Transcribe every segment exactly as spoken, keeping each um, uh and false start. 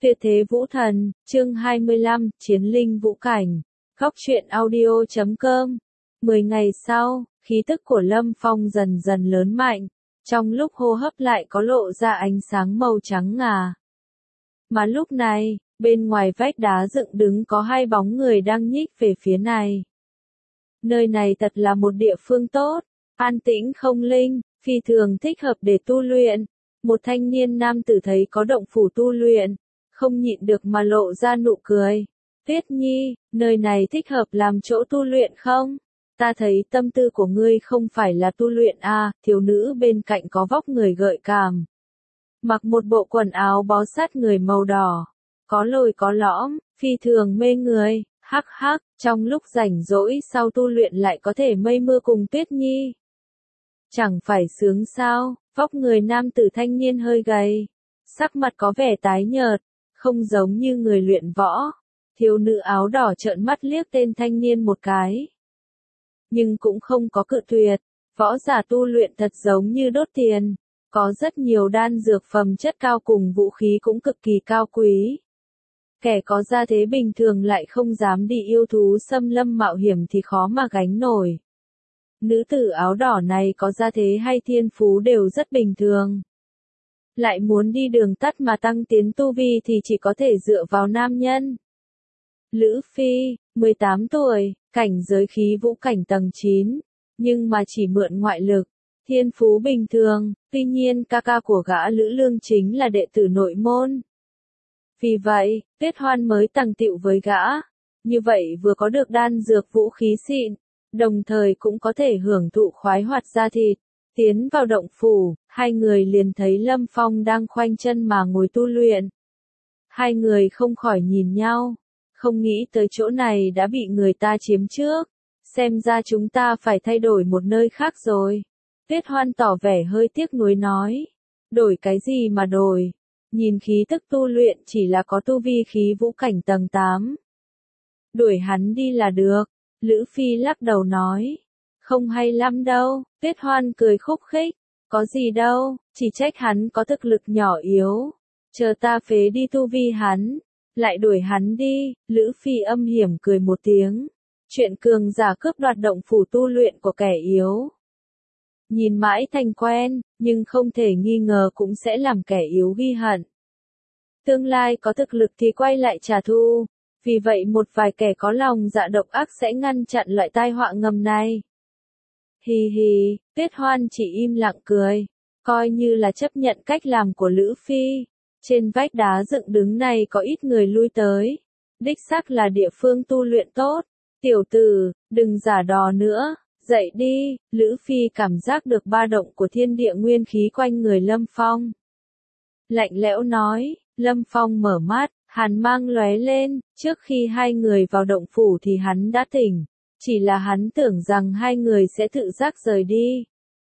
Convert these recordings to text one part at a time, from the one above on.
Tuyệt thế vũ thần, chương hai mươi lăm, chiến linh vũ cảnh. Góc truyện audio chấm com. Mười ngày sau, khí tức của Lâm Phong dần dần lớn mạnh, trong lúc hô hấp lại có lộ ra ánh sáng màu trắng ngà. Mà lúc này, bên ngoài vách đá dựng đứng có hai bóng người đang nhích về phía này. Nơi này thật là một địa phương tốt, an tĩnh không linh, phi thường thích hợp để tu luyện. Một thanh niên nam tử thấy có động phủ tu luyện, không nhịn được mà lộ ra nụ cười. Tuyết Nhi, nơi này thích hợp làm chỗ tu luyện không? Ta thấy tâm tư của ngươi không phải là tu luyện à, thiếu nữ bên cạnh có vóc người gợi cảm. Mặc một bộ quần áo bó sát người màu đỏ, có lồi có lõm, phi thường mê người, hắc hắc, trong lúc rảnh rỗi sau tu luyện lại có thể mây mưa cùng Tuyết Nhi. Chẳng phải sướng sao, vóc người nam tử thanh niên hơi gầy, sắc mặt có vẻ tái nhợt, không giống như người luyện võ. Thiếu nữ áo đỏ trợn mắt liếc tên thanh niên một cái. Nhưng cũng không có cự tuyệt, võ giả tu luyện thật giống như đốt tiền, có rất nhiều đan dược phẩm chất cao cùng vũ khí cũng cực kỳ cao quý. Kẻ có gia thế bình thường lại không dám đi yêu thú xâm lâm mạo hiểm thì khó mà gánh nổi. Nữ tử áo đỏ này có gia thế hay thiên phú đều rất bình thường. Lại muốn đi đường tắt mà tăng tiến tu vi thì chỉ có thể dựa vào nam nhân. Lữ Phi, mười tám tuổi, cảnh giới khí vũ cảnh tầng chín, nhưng mà chỉ mượn ngoại lực, thiên phú bình thường, tuy nhiên ca ca của gã Lữ Lương chính là đệ tử nội môn. Vì vậy, Tuyết Hoan mới tằng tựu với gã, như vậy vừa có được đan dược vũ khí xịn, đồng thời cũng có thể hưởng thụ khoái hoạt da thịt. Tiến vào động phủ, hai người liền thấy Lâm Phong đang khoanh chân mà ngồi tu luyện. Hai người không khỏi nhìn nhau, không nghĩ tới chỗ này đã bị người ta chiếm trước, xem ra chúng ta phải thay đổi một nơi khác rồi. Tuyết Hoan tỏ vẻ hơi tiếc nuối nói, đổi cái gì mà đổi, nhìn khí tức tu luyện chỉ là có tu vi khí vũ cảnh tầng tám. Đuổi hắn đi là được, Lữ Phi lắc đầu nói. Không hay lắm đâu, Tuyết Hoan cười khúc khích, có gì đâu, chỉ trách hắn có thực lực nhỏ yếu, chờ ta phế đi tu vi hắn, lại đuổi hắn đi. Lữ Phi âm hiểm cười một tiếng, chuyện cường giả cướp đoạt động phủ tu luyện của kẻ yếu. Nhìn mãi thành quen, nhưng không thể nghi ngờ cũng sẽ làm kẻ yếu ghi hận. Tương lai có thực lực thì quay lại trả thù, vì vậy một vài kẻ có lòng dạ độc ác sẽ ngăn chặn loại tai họa ngầm này. Hì hì, Tuyết Hoan chỉ im lặng cười, coi như là chấp nhận cách làm của Lữ Phi. Trên vách đá dựng đứng này có ít người lui tới, đích xác là địa phương tu luyện tốt. Tiểu tử, đừng giả đò nữa, dậy đi. Lữ Phi cảm giác được ba động của thiên địa nguyên khí quanh người Lâm Phong. Lạnh lẽo nói, Lâm Phong mở mắt, hàn mang lóe lên, trước khi hai người vào động phủ thì hắn đã tỉnh. Chỉ là hắn tưởng rằng hai người sẽ tự giác rời đi.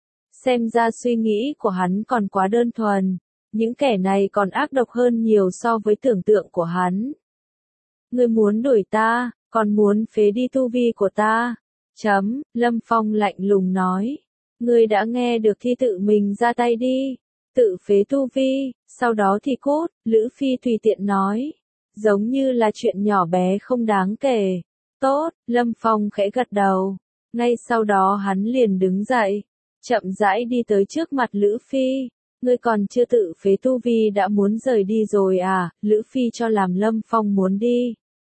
Xem ra suy nghĩ của hắn còn quá đơn thuần, những kẻ này còn ác độc hơn nhiều so với tưởng tượng của hắn. Ngươi muốn đuổi ta, còn muốn phế đi tu vi của ta. Chấm, Lâm Phong lạnh lùng nói. Ngươi đã nghe được thì tự mình ra tay đi, tự phế tu vi, sau đó thì cút. Lữ Phi tùy tiện nói, giống như là chuyện nhỏ bé không đáng kể. Tốt, Lâm Phong khẽ gật đầu. Ngay sau đó hắn liền đứng dậy, chậm rãi đi tới trước mặt Lữ Phi. Ngươi còn chưa tự phế tu vi đã muốn rời đi rồi à? Lữ Phi cho làm Lâm Phong muốn đi.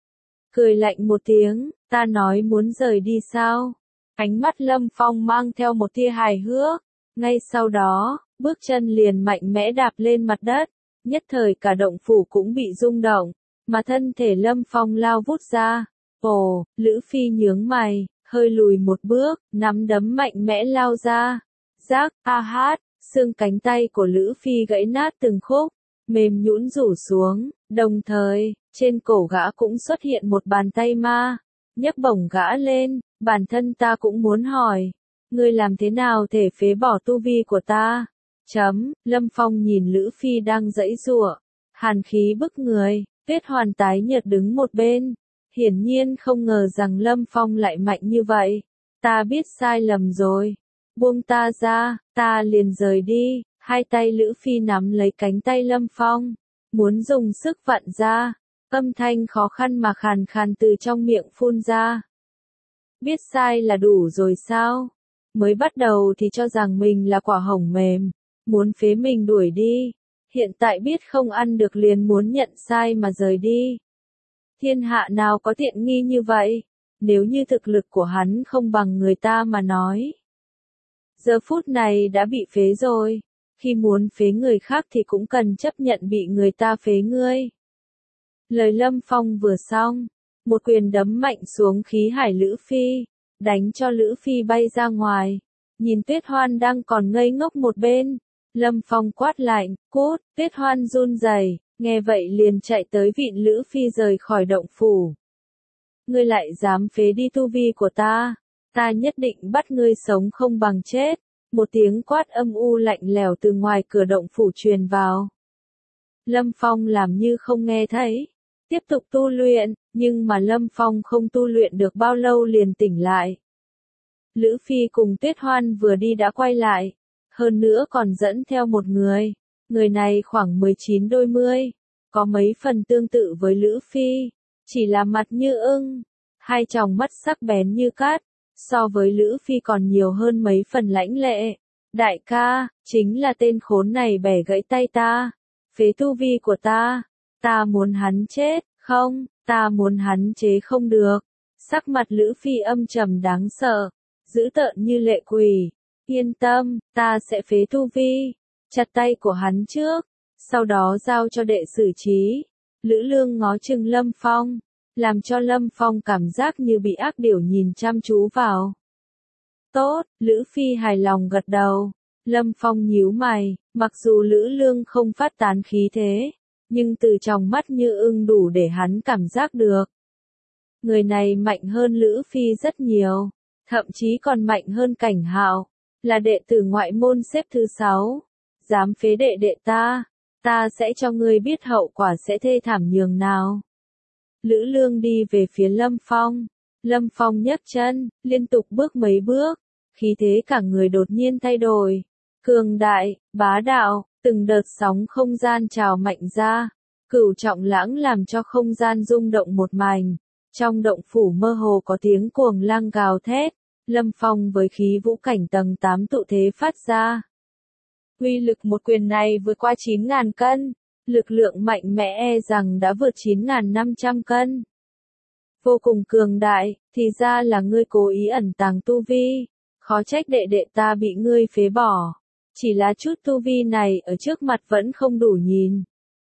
Cười lạnh một tiếng, ta nói muốn rời đi sao? Ánh mắt Lâm Phong mang theo một tia hài hước. Ngay sau đó, bước chân liền mạnh mẽ đạp lên mặt đất. Nhất thời cả động phủ cũng bị rung động, mà thân thể Lâm Phong lao vút ra. Ồ, Lữ Phi nhướng mày, hơi lùi một bước, nắm đấm mạnh mẽ lao ra. Rác, a hát, xương cánh tay của Lữ Phi gãy nát từng khúc, mềm nhũn rủ xuống, đồng thời, trên cổ gã cũng xuất hiện một bàn tay ma, nhấc bổng gã lên. Bản thân ta cũng muốn hỏi, ngươi làm thế nào thể phế bỏ tu vi của ta? Chấm, Lâm Phong nhìn Lữ Phi đang giãy giụa, hàn khí bức người. Tuyết Hoan tái nhợt đứng một bên. Hiển nhiên không ngờ rằng Lâm Phong lại mạnh như vậy. Ta biết sai lầm rồi. Buông ta ra, ta liền rời đi. Hai tay Lữ Phi nắm lấy cánh tay Lâm Phong. muốn dùng sức vặn ra, âm thanh khó khăn mà khàn khàn từ trong miệng phun ra. Biết sai là đủ rồi sao? Mới bắt đầu thì cho rằng mình là quả hồng mềm, muốn phế mình đuổi đi, hiện tại biết không ăn được liền muốn nhận sai mà rời đi. Thiên hạ nào có tiện nghi như vậy, nếu như thực lực của hắn không bằng người ta mà nói. Giờ phút này đã bị phế rồi, khi muốn phế người khác thì cũng cần chấp nhận bị người ta phế ngươi. Lời Lâm Phong vừa xong, một quyền đấm mạnh xuống khí hải Lữ Phi, đánh cho Lữ Phi bay ra ngoài. Nhìn Tuyết Hoan đang còn ngây ngốc một bên, Lâm Phong quát lạnh, cút. Tuyết Hoan run rẩy, nghe vậy liền chạy tới vịn Lữ Phi rời khỏi động phủ. Ngươi lại dám phế đi tu vi của ta, ta nhất định bắt ngươi sống không bằng chết. Một tiếng quát âm u lạnh lẽo từ ngoài cửa động phủ truyền vào. Lâm Phong làm như không nghe thấy, tiếp tục tu luyện, nhưng mà Lâm Phong không tu luyện được bao lâu liền tỉnh lại. Lữ Phi cùng Tuyết Hoan vừa đi đã quay lại, hơn nữa còn dẫn theo một người. Người này khoảng mười chín đôi mươi, có mấy phần tương tự với Lữ Phi, chỉ là mặt như ưng, hai tròng mắt sắc bén như cát, so với Lữ Phi còn nhiều hơn mấy phần lãnh lệ. Đại ca, chính là tên khốn này bẻ gãy tay ta, phế tu vi của ta, ta muốn hắn chết, không, ta muốn hắn chế không được. Sắc mặt Lữ Phi âm trầm đáng sợ, dữ tợn như lệ quỷ. Yên tâm, ta sẽ phế tu vi, chặt tay của hắn trước, sau đó giao cho đệ xử trí. Lữ Lương ngó chừng Lâm Phong, làm cho Lâm Phong cảm giác như bị ác điểu nhìn chăm chú vào. Tốt, Lữ Phi hài lòng gật đầu. Lâm Phong nhíu mày, mặc dù Lữ Lương không phát tán khí thế, nhưng từ trong mắt như ưng đủ để hắn cảm giác được. Người này mạnh hơn Lữ Phi rất nhiều, thậm chí còn mạnh hơn Cảnh Hạo, là đệ tử ngoại môn xếp thứ sáu. Dám phế đệ đệ ta, ta sẽ cho ngươi biết hậu quả sẽ thê thảm nhường nào. Lữ Lương đi về phía Lâm Phong. Lâm Phong nhấc chân, liên tục bước mấy bước, khí thế cả người đột nhiên thay đổi. Cường đại, bá đạo, từng đợt sóng không gian trào mạnh ra. Cửu trọng lãng làm cho không gian rung động một mảnh. Trong động phủ mơ hồ có tiếng cuồng lang gào thét. Lâm Phong với khí vũ cảnh tầng tám tụ thế phát ra. Uy lực một quyền này vượt qua chín nghìn cân. Lực lượng mạnh mẽ e rằng đã vượt chín nghìn năm trăm cân. Vô cùng cường đại, thì ra là ngươi cố ý ẩn tàng tu vi. Khó trách đệ đệ ta bị ngươi phế bỏ. Chỉ là chút tu vi này ở trước mặt vẫn không đủ nhìn.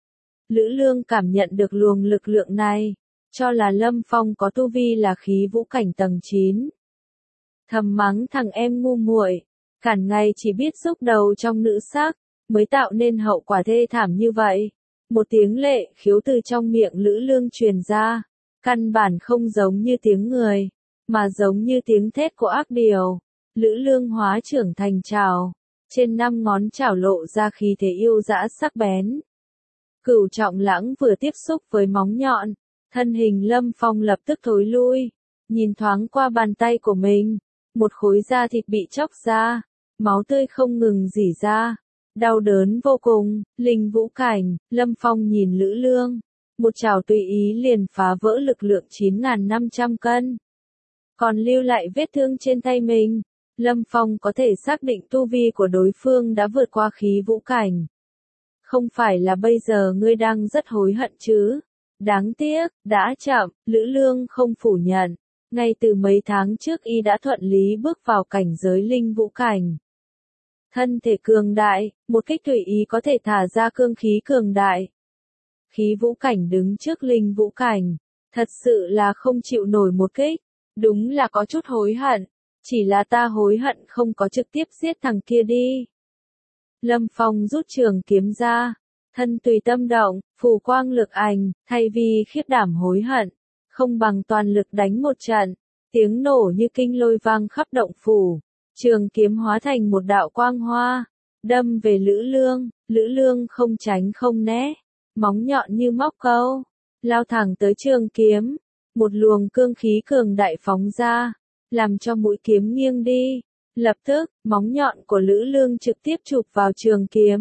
Lữ Lương cảm nhận được luồng lực lượng này, cho là Lâm Phong có tu vi là khí vũ cảnh tầng chín. Thầm mắng thằng em ngu muội, cả ngày chỉ biết xúc đầu trong nữ sắc, mới tạo nên hậu quả thê thảm như vậy. Một tiếng lệ khiếu từ trong miệng Lữ Lương truyền ra, căn bản không giống như tiếng người, mà giống như tiếng thét của ác điều. Lữ Lương hóa trưởng thành trảo, trên năm ngón trảo lộ ra khí thế yêu dã sắc bén. Cửu trọng lãng vừa tiếp xúc với móng nhọn, thân hình Lâm Phong lập tức thối lui, nhìn thoáng qua bàn tay của mình, một khối da thịt bị chóc ra, máu tươi không ngừng rỉ ra, đau đớn vô cùng. Linh vũ cảnh, Lâm Phong nhìn Lữ Lương, một chảo tùy ý liền phá vỡ lực lượng chín nghìn năm trăm cân, còn lưu lại vết thương trên tay mình. Lâm Phong có thể xác định tu vi của đối phương đã vượt qua khí vũ cảnh. Không phải là bây giờ ngươi đang rất hối hận chứ? Đáng tiếc, đã chậm. Lữ Lương không phủ nhận. Ngay từ mấy tháng trước y đã thuận lý bước vào cảnh giới linh vũ cảnh. Thân thể cường đại, một kích tùy ý có thể thả ra cương khí cường đại. Khí vũ cảnh đứng trước linh vũ cảnh, thật sự là không chịu nổi một kích. Đúng là có chút hối hận. Chỉ là ta hối hận không có trực tiếp giết thằng kia đi. Lâm Phong rút trường kiếm ra, thân tùy tâm động, phù quang lực ảnh, thay vì khiếp đảm hối hận, không bằng toàn lực đánh một trận. Tiếng nổ như kinh lôi vang khắp động phủ, trường kiếm hóa thành một đạo quang hoa, đâm về Lữ Lương. Lữ Lương không tránh không né, móng nhọn như móc câu, lao thẳng tới trường kiếm. Một luồng cương khí cường đại phóng ra, làm cho mũi kiếm nghiêng đi. Lập tức, móng nhọn của Lữ Lương trực tiếp chụp vào trường kiếm,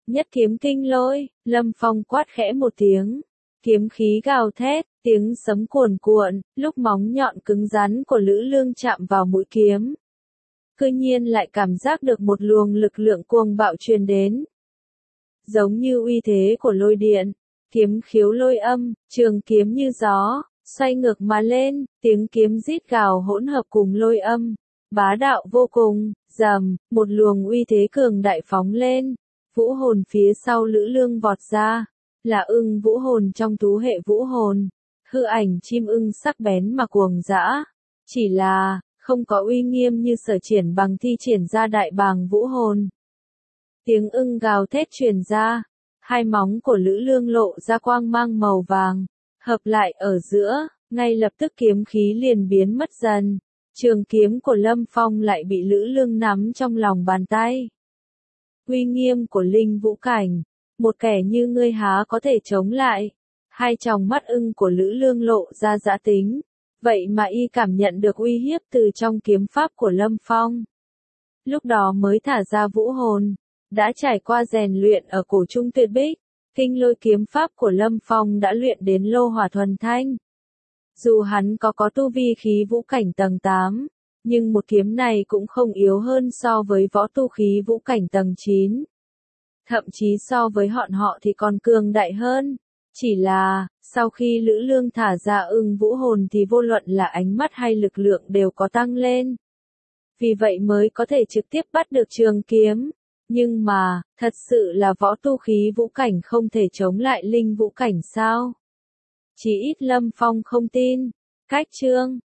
Nhất kiếm kinh lôi, Lâm Phong quát khẽ một tiếng. Kiếm khí gào thét, tiếng sấm cuồn cuộn, lúc móng nhọn cứng rắn của Lữ Lương chạm vào mũi kiếm. Cư nhiên lại cảm giác được một luồng lực lượng cuồng bạo truyền đến. Giống như uy thế của lôi điện, kiếm khiếu lôi âm, trường kiếm như gió, xoay ngược mà lên, tiếng kiếm rít gào hỗn hợp cùng lôi âm. Bá đạo vô cùng, rầm, một luồng uy thế cường đại phóng lên. Vũ hồn phía sau Lữ Lương vọt ra, là ưng vũ hồn trong thú hệ vũ hồn. Hư ảnh chim ưng sắc bén mà cuồng dã. Chỉ là, không có uy nghiêm như Sở Triển Bằng thi triển ra đại bàng vũ hồn. Tiếng ưng gào thét truyền ra, hai móng của Lữ Lương lộ ra quang mang màu vàng, hợp lại ở giữa, ngay lập tức kiếm khí liền biến mất dần. Trường kiếm của Lâm Phong lại bị Lữ Lương nắm trong lòng bàn tay. Uy nghiêm của linh vũ cảnh, một kẻ như ngươi há có thể chống lại. Hai tròng mắt ưng của Lữ Lương lộ ra dã tính, vậy mà y cảm nhận được uy hiếp từ trong kiếm pháp của Lâm Phong. Lúc đó mới thả ra vũ hồn, đã trải qua rèn luyện ở cổ trung tuyệt bích, kinh lôi kiếm pháp của Lâm Phong đã luyện đến lô hỏa thuần thanh. Dù hắn có có tu vi khí vũ cảnh tầng tám, nhưng một kiếm này cũng không yếu hơn so với võ tu khí vũ cảnh tầng chín. Thậm chí so với bọn họ thì còn cường đại hơn. Chỉ là, sau khi Lữ Lương thả ra ưng vũ hồn thì vô luận là ánh mắt hay lực lượng đều có tăng lên. Vì vậy mới có thể trực tiếp bắt được trường kiếm. Nhưng mà, thật sự là võ tu khí vũ cảnh không thể chống lại linh vũ cảnh sao? Chỉ ít Lâm Phong không tin. Cách chương